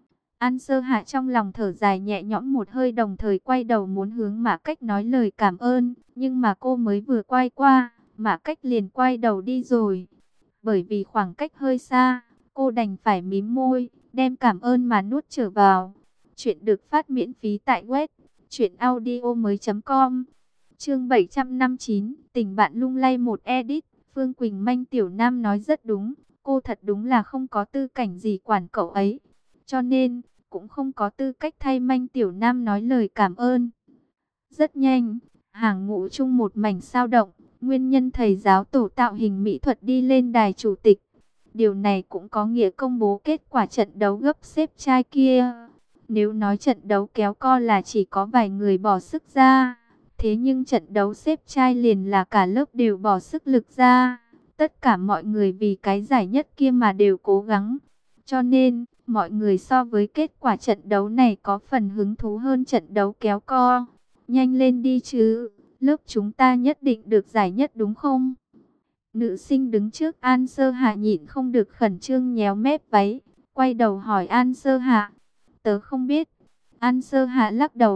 An Sơ Hạ trong lòng thở dài nhẹ nhõm một hơi, đồng thời quay đầu muốn hướng Mã Cách nói lời cảm ơn, nhưng mà cô mới vừa quay qua, Mã Cách liền quay đầu đi rồi. Bởi vì khoảng cách hơi xa, cô đành phải mím môi, đem cảm ơn mà nuốt trở vào. Chuyện được phát miễn phí tại web truyệnaudiomoi.com. Chương 759, tình bạn lung lay một edit. Phương Quỳnh Manh Tiểu Nam nói rất đúng, cô thật đúng là không có tư cảnh gì quản cậu ấy, cho nên cũng không có tư cách thay Manh Tiểu Nam nói lời cảm ơn. Rất nhanh, hàng ngũ chung một mảnh sao động, nguyên nhân thầy giáo tổ tạo hình mỹ thuật đi lên đài chủ tịch. Điều này cũng có nghĩa công bố kết quả trận đấu gấp xếp trai kia. Nếu nói trận đấu kéo co là chỉ có vài người bỏ sức ra, thế nhưng trận đấu xếp trai liền là cả lớp đều bỏ sức lực ra. Tất cả mọi người vì cái giải nhất kia mà đều cố gắng. Cho nên, mọi người so với kết quả trận đấu này có phần hứng thú hơn trận đấu kéo co. Nhanh lên đi chứ, lớp chúng ta nhất định được giải nhất đúng không? Nữ sinh đứng trước An Sơ Hạ nhịn không được khẩn trương nhéo mép váy, quay đầu hỏi An Sơ Hạ. Tớ không biết. An Sơ Hạ lắc đầu,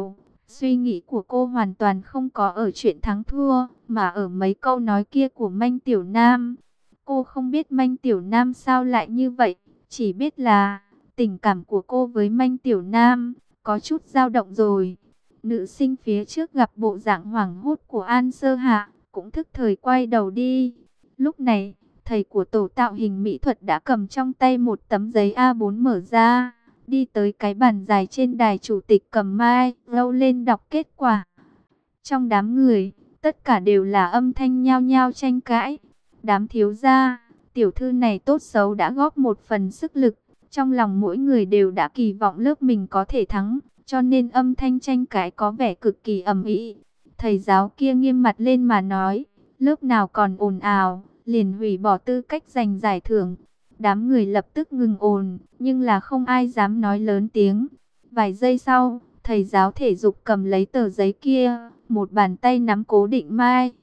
Suy nghĩ của cô hoàn toàn không có ở chuyện thắng thua, mà ở mấy câu nói kia của Manh Tiểu Nam. Cô không biết Manh Tiểu Nam sao lại như vậy, chỉ biết là tình cảm của cô với Manh Tiểu Nam có chút dao động rồi. Nữ sinh phía trước gặp bộ dạng hoảng hốt của An Sơ Hạ, cũng thức thời quay đầu đi. Lúc này, thầy của tổ tạo hình mỹ thuật đã cầm trong tay một tấm giấy A4 mở ra, đi tới cái bàn dài trên đài chủ tịch cầm mai, lâu lên đọc kết quả. Trong đám người, tất cả đều là âm thanh nhao nhao tranh cãi. Đám thiếu gia, tiểu thư này tốt xấu đã góp một phần sức lực. Trong lòng mỗi người đều đã kỳ vọng lớp mình có thể thắng, cho nên âm thanh tranh cãi có vẻ cực kỳ ầm ĩ. Thầy giáo kia nghiêm mặt lên mà nói, lớp nào còn ồn ào, liền hủy bỏ tư cách giành giải thưởng. Đám người lập tức ngừng ồn, nhưng là không ai dám nói lớn tiếng. Vài giây sau, thầy giáo thể dục cầm lấy tờ giấy kia, một bàn tay nắm cố định mai.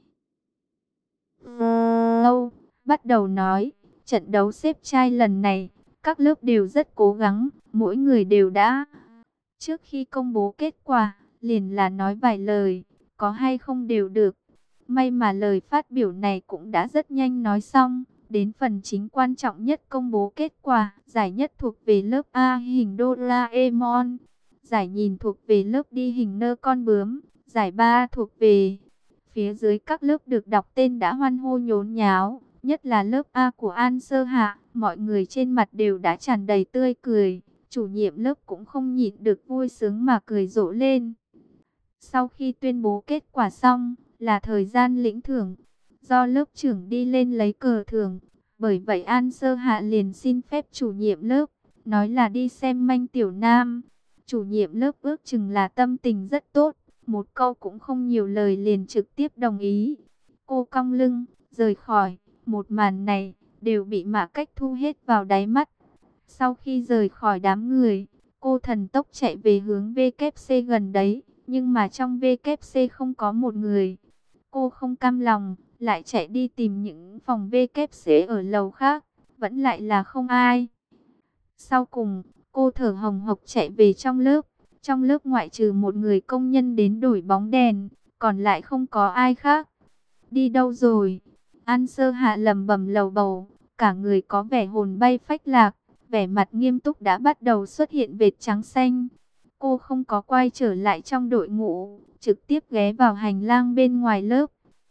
Bắt đầu nói, trận đấu xếp chai lần này, các lớp đều rất cố gắng, mỗi người đều đã. Trước khi công bố kết quả, liền là nói vài lời, có hay không đều được. May mà lời phát biểu này cũng đã rất nhanh nói xong. Đến phần chính quan trọng nhất công bố kết quả, giải nhất thuộc về lớp A hình Doraemon, giải nhìn thuộc về lớp đi hình nơ con bướm, giải ba thuộc về. Phía dưới các lớp được đọc tên đã hoan hô nhốn nháo, nhất là lớp A của An Sơ Hạ, mọi người trên mặt đều đã tràn đầy tươi cười, chủ nhiệm lớp cũng không nhịn được vui sướng mà cười rộ lên. Sau khi tuyên bố kết quả xong, là thời gian lĩnh thưởng, do lớp trưởng đi lên lấy cờ thưởng, bởi vậy An Sơ Hạ liền xin phép chủ nhiệm lớp, nói là đi xem Manh Tiểu Nam. Chủ nhiệm lớp ước chừng là tâm tình rất tốt, một câu cũng không nhiều lời liền trực tiếp đồng ý. Cô cong lưng, rời khỏi, một màn này đều bị Mã Cách thu hết vào đáy mắt. Sau khi rời khỏi đám người, cô thần tốc chạy về hướng WC gần đấy, nhưng mà trong WC không có một người. Cô không cam lòng, lại chạy đi tìm những phòng WC ở lầu khác, vẫn lại là không ai. Sau cùng, cô thở hồng hộc chạy về trong lớp. Trong lớp ngoại trừ một người công nhân đến đổi bóng đèn, còn lại không có ai khác. Đi đâu rồi? An Sơ Hạ lẩm bẩm lầu bầu, cả người có vẻ hồn bay phách lạc, vẻ mặt nghiêm túc đã bắt đầu xuất hiện vệt trắng xanh. Cô không có quay trở lại trong đội ngũ, trực tiếp ghé vào hành lang bên ngoài lớp.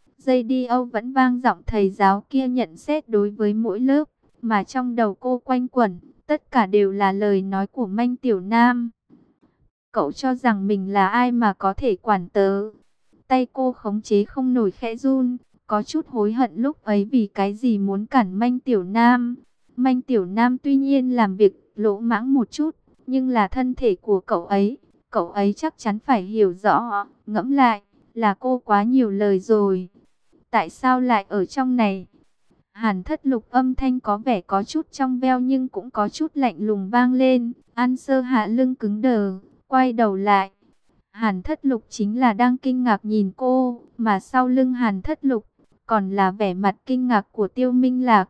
Radio vẫn vang giọng thầy giáo kia nhận xét đối với mỗi lớp, mà trong đầu cô quanh quẩn, tất cả đều là lời nói của Manh Tiểu Nam. Cậu cho rằng mình là ai mà có thể quản tớ? Tay cô khống chế không nổi khẽ run, có chút hối hận lúc ấy vì cái gì muốn cản Manh Tiểu Nam. Manh Tiểu Nam tuy nhiên làm việc lỗ mãng một chút, nhưng là thân thể của cậu ấy chắc chắn phải hiểu rõ. Ngẫm lại, là cô quá nhiều lời rồi. Tại sao lại ở trong này? Hàn Thất Lục âm thanh có vẻ có chút trong veo nhưng cũng có chút lạnh lùng vang lên. An Sơ Hạ lưng cứng đờ, quay đầu lại. Hàn Thất Lục chính là đang kinh ngạc nhìn cô, mà sau lưng Hàn Thất Lục còn là vẻ mặt kinh ngạc của Tiêu Minh Lạc.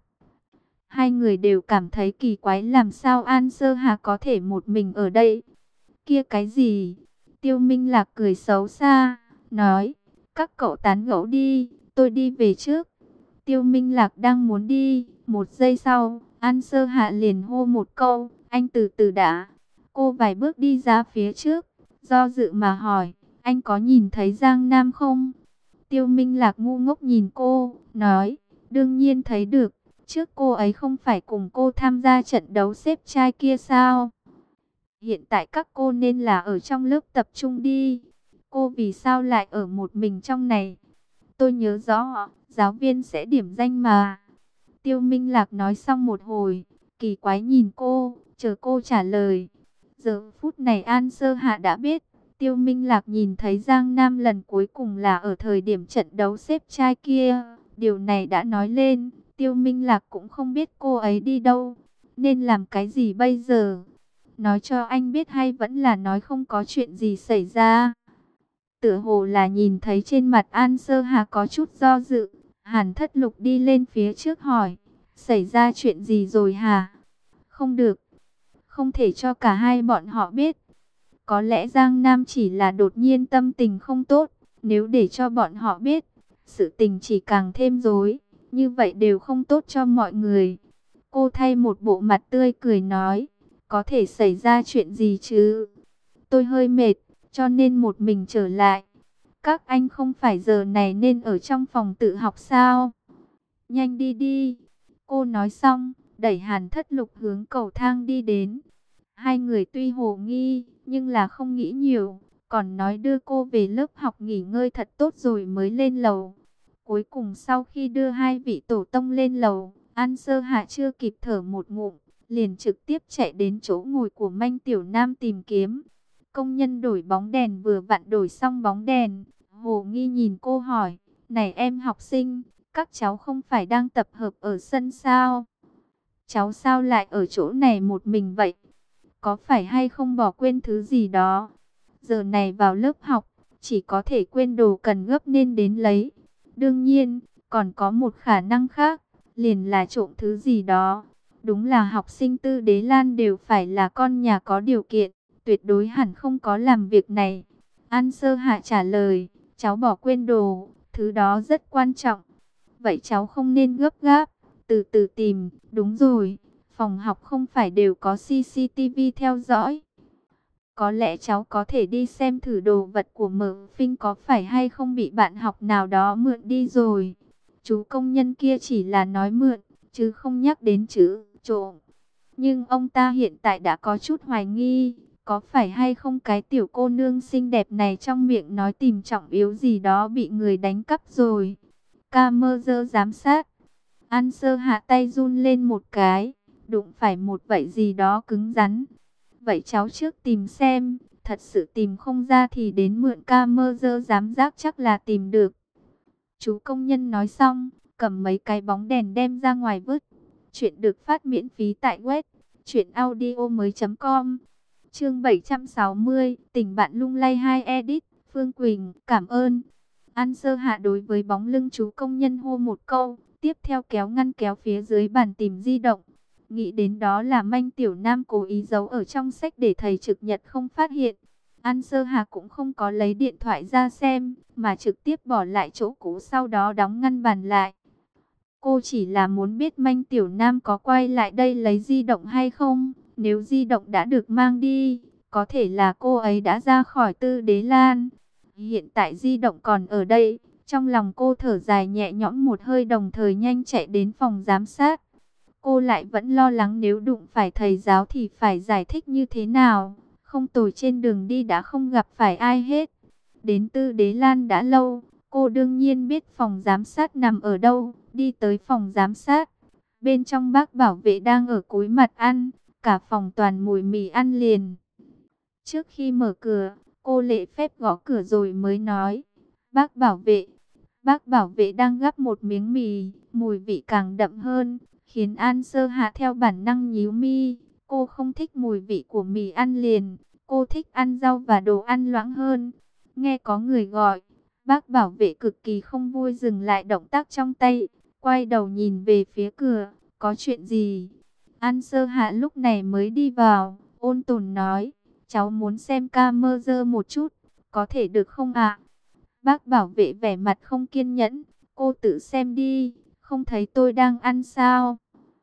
Hai người đều cảm thấy kỳ quái, làm sao An Sơ Hạ có thể một mình ở đây. Kia cái gì? Tiêu Minh Lạc cười xấu xa, nói, các cậu tán gẫu đi, tôi đi về trước. Tiêu Minh Lạc đang muốn đi, một giây sau, An Sơ Hạ liền hô một câu, anh từ từ đã. Cô vài bước đi ra phía trước, do dự mà hỏi, anh có nhìn thấy Giang Nam không? Tiêu Minh Lạc ngu ngốc nhìn cô, nói, đương nhiên thấy được, trước cô ấy không phải cùng cô tham gia trận đấu xếp trai kia sao? Hiện tại các cô nên là ở trong lớp tập trung đi. Cô vì sao lại ở một mình trong này? Tôi nhớ rõ, giáo viên sẽ điểm danh mà. Tiêu Minh Lạc nói xong một hồi, kỳ quái nhìn cô, chờ cô trả lời. Giờ phút này An Sơ Hạ đã biết, Tiêu Minh Lạc nhìn thấy Giang Nam lần cuối cùng là ở thời điểm trận đấu xếp trai kia. Điều này đã nói lên, Tiêu Minh Lạc cũng không biết cô ấy đi đâu, nên làm cái gì bây giờ? Nói cho anh biết hay vẫn là nói không có chuyện gì xảy ra? Tựa hồ là nhìn thấy trên mặt An Sơ Hà có chút do dự, Hàn Thất Lục đi lên phía trước hỏi, xảy ra chuyện gì rồi hả? Không được, không thể cho cả hai bọn họ biết. Có lẽ Giang Nam chỉ là đột nhiên tâm tình không tốt, nếu để cho bọn họ biết, sự tình chỉ càng thêm rối, như vậy đều không tốt cho mọi người. Cô thay một bộ mặt tươi cười nói, có thể xảy ra chuyện gì chứ? Tôi hơi mệt, cho nên một mình trở lại. Các anh không phải giờ này nên ở trong phòng tự học sao? Nhanh đi đi. Cô nói xong, đẩy Hàn Thất Lục hướng cầu thang đi đến. Hai người tuy hồ nghi, nhưng là không nghĩ nhiều, còn nói đưa cô về lớp học nghỉ ngơi thật tốt rồi mới lên lầu. Cuối cùng sau khi đưa hai vị tổ tông lên lầu, An Sơ Hạ chưa kịp thở một ngụm, liền trực tiếp chạy đến chỗ ngồi của Manh Tiểu Nam tìm kiếm. Công nhân đổi bóng đèn vừa vặn đổi xong bóng đèn, hồ nghi nhìn cô hỏi, này em học sinh, các cháu không phải đang tập hợp ở sân sao? Cháu sao lại ở chỗ này một mình vậy? Có phải hay không bỏ quên thứ gì đó? Giờ này vào lớp học, chỉ có thể quên đồ cần gấp nên đến lấy. Đương nhiên, còn có một khả năng khác, liền là trộm thứ gì đó. Đúng là học sinh Tư Đế Lan đều phải là con nhà có điều kiện, tuyệt đối hẳn không có làm việc này. An Sơ Hạ trả lời, cháu bỏ quên đồ, thứ đó rất quan trọng. Vậy cháu không nên gấp gáp, từ từ tìm. Đúng rồi, phòng học không phải đều có CCTV theo dõi. Có lẽ cháu có thể đi xem thử đồ vật của Mở Phinh có phải hay không bị bạn học nào đó mượn đi rồi. Chú công nhân kia chỉ là nói mượn, chứ không nhắc đến chữ trộm. Nhưng ông ta hiện tại đã có chút hoài nghi, có phải hay không cái tiểu cô nương xinh đẹp này trong miệng nói tìm trọng yếu gì đó bị người đánh cắp rồi. Camera giám sát. An Sơ Hạ tay run lên một cái, đụng phải một vảy gì đó cứng rắn. Vậy cháu trước tìm xem, thật sự tìm không ra thì đến mượn camera giám sát chắc là tìm được. Chú công nhân nói xong, cầm mấy cái bóng đèn đem ra ngoài vứt. Chuyện được phát miễn phí tại web truyệnaudiomoi.com. Chương 760, tình bạn lung lay 2 edit, Phương Quỳnh, cảm ơn. An Sơ Hạ đối với bóng lưng chú công nhân hô một câu, tiếp theo kéo ngăn kéo phía dưới bàn tìm di động. Nghĩ đến đó là Manh Tiểu Nam cố ý giấu ở trong sách để thầy trực nhật không phát hiện. An Sơ Hà cũng không có lấy điện thoại ra xem, mà trực tiếp bỏ lại chỗ cũ sau đó đóng ngăn bàn lại. Cô chỉ là muốn biết Manh Tiểu Nam có quay lại đây lấy di động hay không. Nếu di động đã được mang đi, có thể là cô ấy đã ra khỏi Tư Đế Lan. Hiện tại di động còn ở đây, trong lòng cô thở dài nhẹ nhõm một hơi, đồng thời nhanh chạy đến phòng giám sát. Cô lại vẫn lo lắng nếu đụng phải thầy giáo thì phải giải thích như thế nào. Không tồi, trên đường đi đã không gặp phải ai hết. Đến Tư Đế Lan đã lâu, cô đương nhiên biết phòng giám sát nằm ở đâu. Đi tới phòng giám sát, bên trong bác bảo vệ đang ở cúi mặt ăn, cả phòng toàn mùi mì ăn liền. Trước khi mở cửa, cô lễ phép gõ cửa rồi mới nói, bác bảo vệ. Bác bảo vệ đang gắp một miếng mì, mùi vị càng đậm hơn, khiến An Sơ Hạ theo bản năng nhíu mi. Cô không thích mùi vị của mì ăn liền, cô thích ăn rau và đồ ăn loãng hơn. Nghe có người gọi, bác bảo vệ cực kỳ không vui dừng lại động tác trong tay, quay đầu nhìn về phía cửa, có chuyện gì? An Sơ Hạ lúc này mới đi vào, ôn tồn nói, cháu muốn xem camera một chút, có thể được không ạ? Bác bảo vệ vẻ mặt không kiên nhẫn, cô tự xem đi, không thấy tôi đang ăn sao?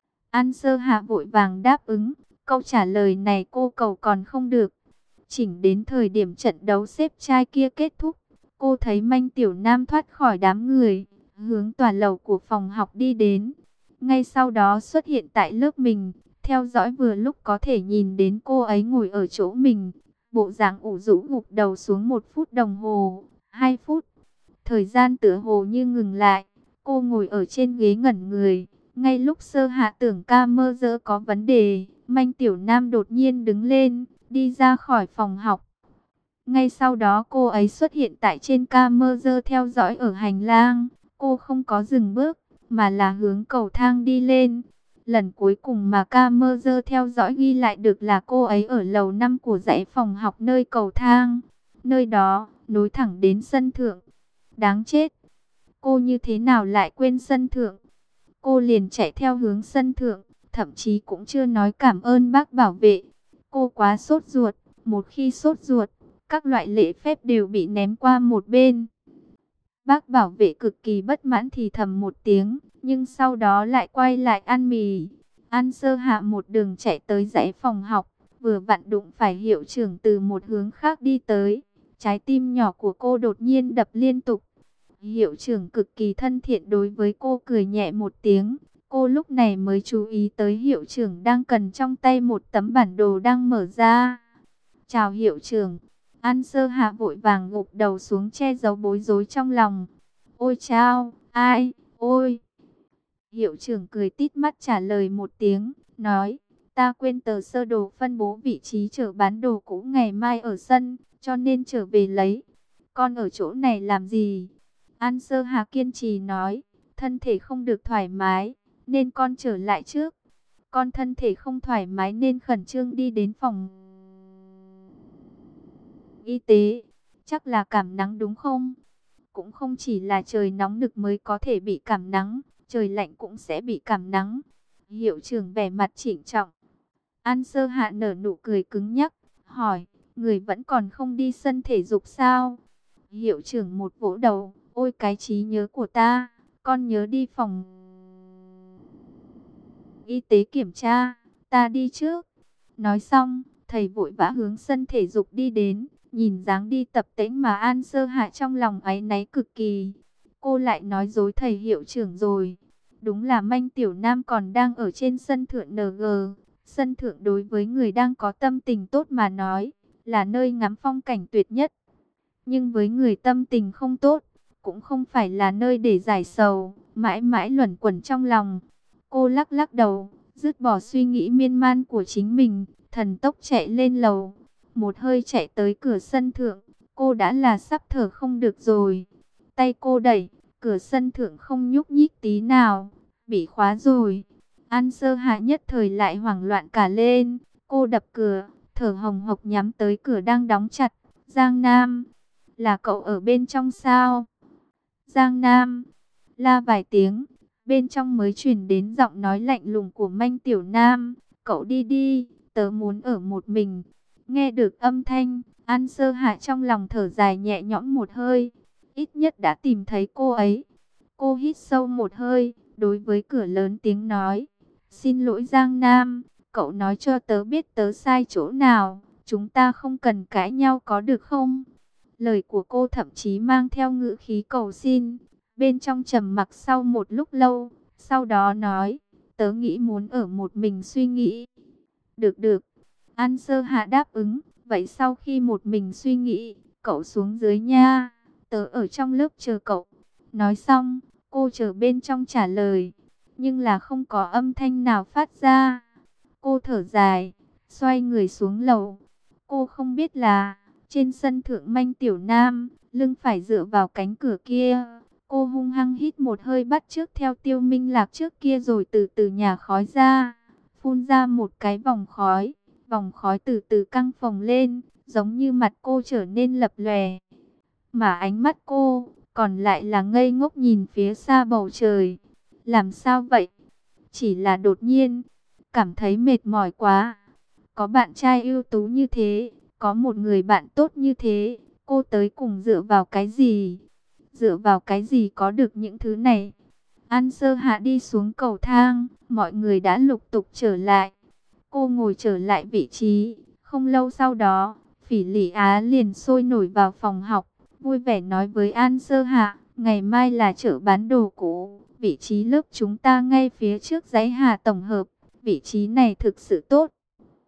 An Sơ Hạ vội vàng đáp ứng, câu trả lời này cô cầu còn không được. Chỉnh đến thời điểm trận đấu xếp trai kia kết thúc, cô thấy Manh Tiểu Nam thoát khỏi đám người, hướng tòa lầu của phòng học đi đến. Ngay sau đó xuất hiện tại lớp mình, theo dõi vừa lúc có thể nhìn đến cô ấy ngồi ở chỗ mình. Bộ dạng ủ rũ gục đầu xuống 1 phút đồng hồ, 2 phút. Thời gian tựa hồ như ngừng lại, cô ngồi ở trên ghế ngẩn người. Ngay lúc Sơ Hạ tưởng camera có vấn đề, Manh Tiểu Nam đột nhiên đứng lên, đi ra khỏi phòng học. Ngay sau đó cô ấy xuất hiện tại trên camera theo dõi ở hành lang. Cô không có dừng bước, mà là hướng cầu thang đi lên. Lần cuối cùng mà camera theo dõi ghi lại được là cô ấy ở lầu 5 của dãy phòng học nơi cầu thang. Nơi đó, nối thẳng đến sân thượng. Đáng chết! Cô như thế nào lại quên sân thượng? Cô liền chạy theo hướng sân thượng, thậm chí cũng chưa nói cảm ơn bác bảo vệ. Cô quá sốt ruột, Một khi sốt ruột, các loại lễ phép đều bị ném qua một bên. Bác bảo vệ cực kỳ bất mãn thì thầm một tiếng, nhưng sau đó lại quay lại ăn mì. An Sơ Hạ một đường chạy tới dãy phòng học, vừa vặn đụng phải hiệu trưởng từ một hướng khác đi tới. Trái tim nhỏ của cô đột nhiên đập liên tục. Hiệu trưởng cực kỳ thân thiện đối với cô, cười nhẹ một tiếng. Cô lúc này mới chú ý tới hiệu trưởng đang cầm trong tay một tấm bản đồ đang mở ra. Chào hiệu trưởng. An Sơ Hạ vội vàng gục đầu xuống che giấu bối rối trong lòng. Ôi chao, ai, ôi. Hiệu trưởng cười tít mắt trả lời một tiếng, nói, ta quên tờ sơ đồ phân bố vị trí chở bán đồ cũ ngày mai ở sân, cho nên trở về lấy. Con ở chỗ này làm gì? An Sơ Hà kiên trì nói, thân thể không được thoải mái, nên con trở lại trước. Con thân thể không thoải mái nên khẩn trương đi đến phòng y tế. Chắc là cảm nắng đúng không? Cũng không chỉ là trời nóng nực mới có thể bị cảm nắng, trời lạnh cũng sẽ bị cảm nắng. Hiệu trưởng vẻ mặt trịnh trọng. An Sơ Hạ nở nụ cười cứng nhắc, hỏi, người vẫn còn không đi sân thể dục sao? Hiệu trưởng một vỗ đầu, ôi cái trí nhớ của ta, con nhớ đi phòng y tế kiểm tra, ta đi trước. Nói xong, thầy vội vã hướng sân thể dục đi đến, nhìn dáng đi tập tễnh mà An Sơ Hạ trong lòng áy náy cực kỳ. Cô lại nói dối thầy hiệu trưởng rồi. Đúng là Manh Tiểu Nam còn đang ở trên sân thượng NG. Sân thượng đối với người đang có tâm tình tốt mà nói, là nơi ngắm phong cảnh tuyệt nhất. Nhưng với người tâm tình không tốt, cũng không phải là nơi để giải sầu, mãi mãi luẩn quẩn trong lòng. Cô lắc lắc đầu, dứt bỏ suy nghĩ miên man của chính mình, thần tốc chạy lên lầu. Một hơi chạy tới cửa sân thượng, cô đã là sắp thở không được rồi. Tay cô đẩy, cửa sân thượng không nhúc nhích tí nào, bị khóa rồi. An Sơ Hạ nhất thời lại hoảng loạn cả lên, cô đập cửa, thở hồng hộc nhắm tới cửa đang đóng chặt. Giang Nam, là cậu ở bên trong sao? Giang Nam, la vài tiếng, bên trong mới truyền đến giọng nói lạnh lùng của Manh Tiểu Nam. Cậu đi đi, tớ muốn ở một mình. Nghe được âm thanh, An Sơ Hạ trong lòng thở dài nhẹ nhõm một hơi. Ít nhất đã tìm thấy cô ấy. Cô hít sâu một hơi, đối với cửa lớn tiếng nói. Xin lỗi Giang Nam, cậu nói cho tớ biết tớ sai chỗ nào. Chúng ta không cần cãi nhau có được không? Lời của cô thậm chí mang theo ngữ khí cầu xin. Bên trong trầm mặc sau một lúc lâu, sau đó nói, tớ nghĩ muốn ở một mình suy nghĩ. Được được, An Sơ Hạ đáp ứng, vậy sau khi một mình suy nghĩ, cậu xuống dưới nha, tớ ở trong lớp chờ cậu. Nói xong, cô chờ bên trong trả lời, nhưng là không có âm thanh nào phát ra. Cô thở dài, xoay người xuống lầu. Cô không biết là, trên sân thượng Manh Tiểu Nam, lưng phải dựa vào cánh cửa kia. Cô hung hăng hít một hơi bắt chước theo Tiêu Minh Lạc trước kia rồi từ từ nhả khói ra. Phun ra một cái vòng khói từ từ căng phồng lên, giống như mặt cô trở nên lập lòe. Mà ánh mắt cô, còn lại là ngây ngốc nhìn phía xa bầu trời. Làm sao vậy? Chỉ là đột nhiên, cảm thấy mệt mỏi quá. Có bạn trai ưu tú như thế, có một người bạn tốt như thế, cô tới cùng dựa vào cái gì? Dựa vào cái gì có được những thứ này? An Sơ Hạ đi xuống cầu thang, mọi người đã lục tục trở lại. Cô ngồi trở lại vị trí. Không lâu sau đó, Phỉ Lị Á liền sôi nổi vào phòng học, vui vẻ nói với An Sơ Hạ, ngày mai là chợ bán đồ cũ, vị trí lớp chúng ta ngay phía trước dãy Hà tổng hợp, vị trí này thực sự tốt,